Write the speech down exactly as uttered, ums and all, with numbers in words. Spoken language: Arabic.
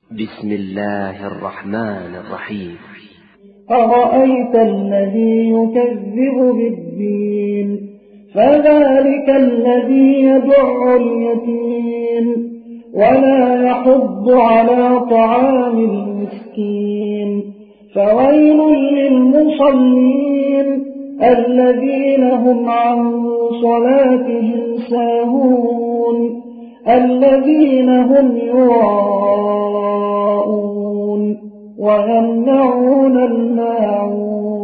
بسم الله الرحمن الرحيم. أرأيت الذي يكذب بالدين فذلك الذي يدع اليتيم ولا يحض على طعام المسكين فويل للمصلين الذين هم عن صلاتهم ساهون الذين هم يراءون ويمنعون الماعون